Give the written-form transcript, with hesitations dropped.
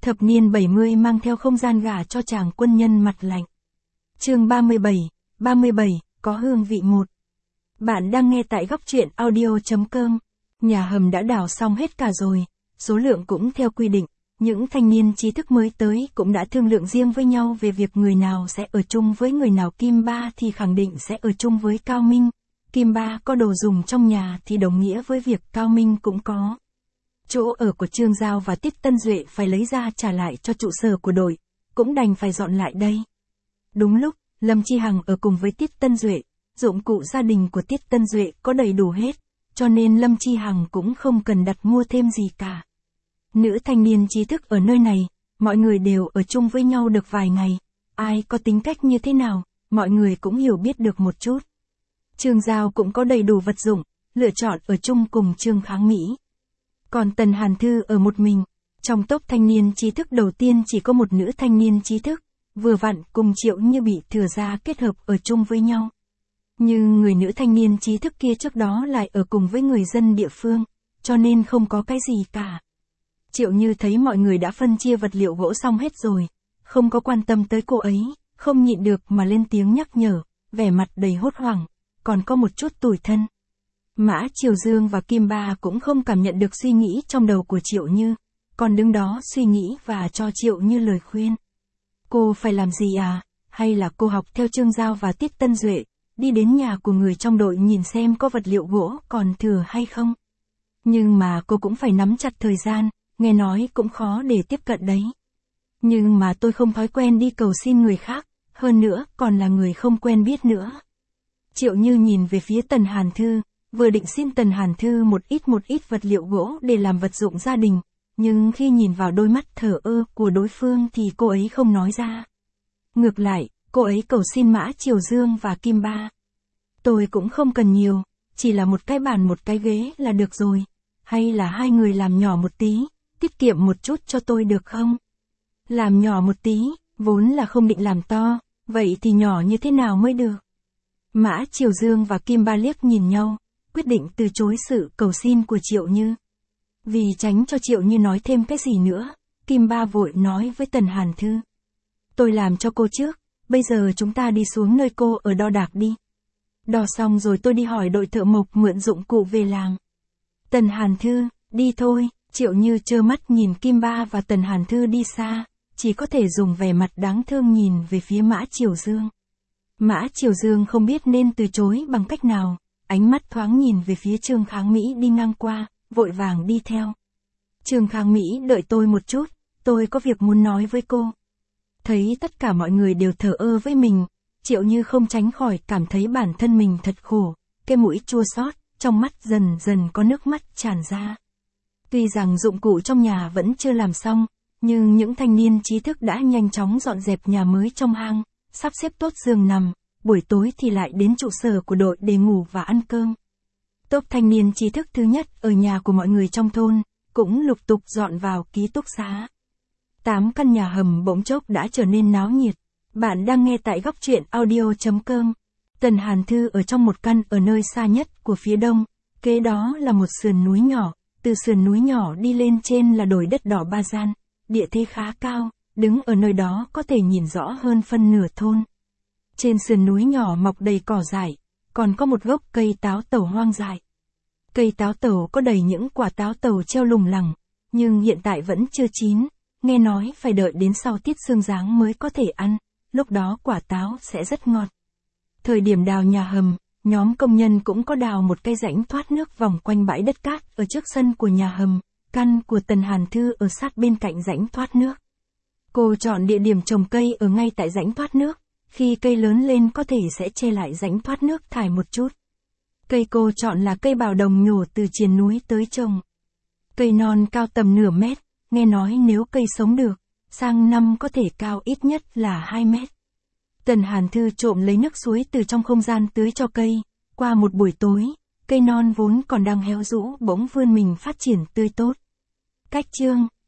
Thập niên 70 mang theo không gian gả cho chàng quân nhân mặt lạnh. Chương 37, có hương vị 1. Bạn đang nghe tại góc truyện audio.com. Nhà hầm đã đào xong hết cả rồi, số lượng cũng theo quy định. Những thanh niên trí thức mới tới cũng đã thương lượng riêng với nhau về việc người nào sẽ ở chung với người nào. Kim Ba thì khẳng định sẽ ở chung với Cao Minh. Kim Ba có đồ dùng trong nhà thì đồng nghĩa với việc Cao Minh cũng có. Chỗ ở của Trương Giao và Tiết Tân Duệ phải lấy ra trả lại cho trụ sở của đội, cũng đành phải dọn lại đây. Đúng lúc, Lâm Chi Hằng ở cùng với Tiết Tân Duệ, dụng cụ gia đình của Tiết Tân Duệ có đầy đủ hết, cho nên Lâm Chi Hằng cũng không cần đặt mua thêm gì cả. Nữ thanh niên trí thức ở nơi này, mọi người đều ở chung với nhau được vài ngày, ai có tính cách như thế nào, mọi người cũng hiểu biết được một chút. Trương Giao cũng có đầy đủ vật dụng, lựa chọn ở chung cùng Trương Kháng Mỹ. Còn Tần Hàn Thư ở một mình, trong tốp thanh niên trí thức đầu tiên chỉ có một nữ thanh niên trí thức, vừa vặn cùng Triệu Như bị Thừa Gia kết hợp ở chung với nhau. Nhưng người nữ thanh niên trí thức kia trước đó lại ở cùng với người dân địa phương, cho nên không có cái gì cả. Triệu Như thấy mọi người đã phân chia vật liệu gỗ xong hết rồi, không có quan tâm tới cô ấy, không nhịn được mà lên tiếng nhắc nhở, vẻ mặt đầy hốt hoảng, còn có một chút tủi thân. Mã Triều Dương và Kim Ba cũng không cảm nhận được suy nghĩ trong đầu của Triệu Như, còn đứng đó suy nghĩ và cho Triệu Như lời khuyên. Cô phải làm gì à? Hay là cô học theo Trương Giao và Tiết Tân Duệ, đi đến nhà của người trong đội nhìn xem có vật liệu gỗ còn thừa hay không? Nhưng mà cô cũng phải nắm chặt thời gian, nghe nói cũng khó để tiếp cận đấy. Nhưng mà tôi không thói quen đi cầu xin người khác, hơn nữa còn là người không quen biết nữa. Triệu Như nhìn về phía Tần Hàn Thư, vừa định xin Tần Hàn Thư một ít vật liệu gỗ để làm vật dụng gia đình, nhưng khi nhìn vào đôi mắt thờ ơ của đối phương thì cô ấy không nói ra. Ngược lại, cô ấy cầu xin Mã Triều Dương và Kim Ba. Tôi cũng không cần nhiều, chỉ là một cái bàn một cái ghế là được rồi, hay là hai người làm nhỏ một tí, tiết kiệm một chút cho tôi được không? Làm nhỏ một tí, vốn là không định làm to, vậy thì nhỏ như thế nào mới được? Mã Triều Dương và Kim Ba liếc nhìn nhau, quyết định từ chối sự cầu xin của Triệu Như. Vì tránh cho Triệu Như nói thêm cái gì nữa, Kim Ba vội nói với Tần Hàn Thư. Tôi làm cho cô trước, bây giờ chúng ta đi xuống nơi cô ở đo đạc đi. Đo xong rồi tôi đi hỏi đội thợ mộc mượn dụng cụ về làm. Tần Hàn Thư, đi thôi. Triệu Như trơ mắt nhìn Kim Ba và Tần Hàn Thư đi xa, chỉ có thể dùng vẻ mặt đáng thương nhìn về phía Mã Triều Dương. Mã Triều Dương không biết nên từ chối bằng cách nào, ánh mắt thoáng nhìn về phía Trương Kháng Mỹ đi ngang qua, vội vàng đi theo. Trương Kháng Mỹ, đợi tôi một chút, tôi có việc muốn nói với cô. Thấy tất cả mọi người đều thờ ơ với mình, Triệu Như không tránh khỏi cảm thấy bản thân mình thật khổ, cái mũi chua xót, trong mắt dần dần có nước mắt tràn ra. Tuy rằng dụng cụ trong nhà vẫn chưa làm xong, nhưng những thanh niên trí thức đã nhanh chóng dọn dẹp nhà mới trong hang, sắp xếp tốt giường nằm, buổi tối thì lại đến trụ sở của đội để ngủ và ăn cơm. Tốp thanh niên trí thức thứ nhất ở nhà của mọi người trong thôn, cũng lục tục dọn vào ký túc xá. 8 căn nhà hầm bỗng chốc đã trở nên náo nhiệt. Bạn đang nghe tại góc truyện audio.com. Tần Hàn Thư ở trong một căn ở nơi xa nhất của phía đông, kế đó là một sườn núi nhỏ, từ sườn núi nhỏ đi lên trên là đồi đất đỏ Ba Gian, địa thế khá cao, đứng ở nơi đó có thể nhìn rõ hơn phân nửa thôn. Trên sườn núi nhỏ mọc đầy cỏ dại, còn có một gốc cây táo tẩu hoang dại. Cây táo tẩu có đầy những quả táo tẩu treo lủng lẳng, nhưng hiện tại vẫn chưa chín, nghe nói phải đợi đến sau tiết sương giáng mới có thể ăn, lúc đó quả táo sẽ rất ngọt. Thời điểm đào nhà hầm, nhóm công nhân cũng có đào một cái rãnh thoát nước vòng quanh bãi đất cát ở trước sân của nhà hầm, căn của Tần Hàn Thư ở sát bên cạnh rãnh thoát nước. Cô chọn địa điểm trồng cây ở ngay tại rãnh thoát nước, khi cây lớn lên có thể sẽ che lại rãnh thoát nước thải một chút. Cây cô chọn là cây bào đồng nhổ từ triền núi tới trồng. Cây non cao tầm nửa mét, nghe nói nếu cây sống được, sang năm có thể cao ít nhất là 2 mét. Tần Hàn Thư trộm lấy nước suối từ trong không gian tưới cho cây, qua một buổi tối, cây non vốn còn đang héo rũ bỗng vươn mình phát triển tươi tốt. Cách chương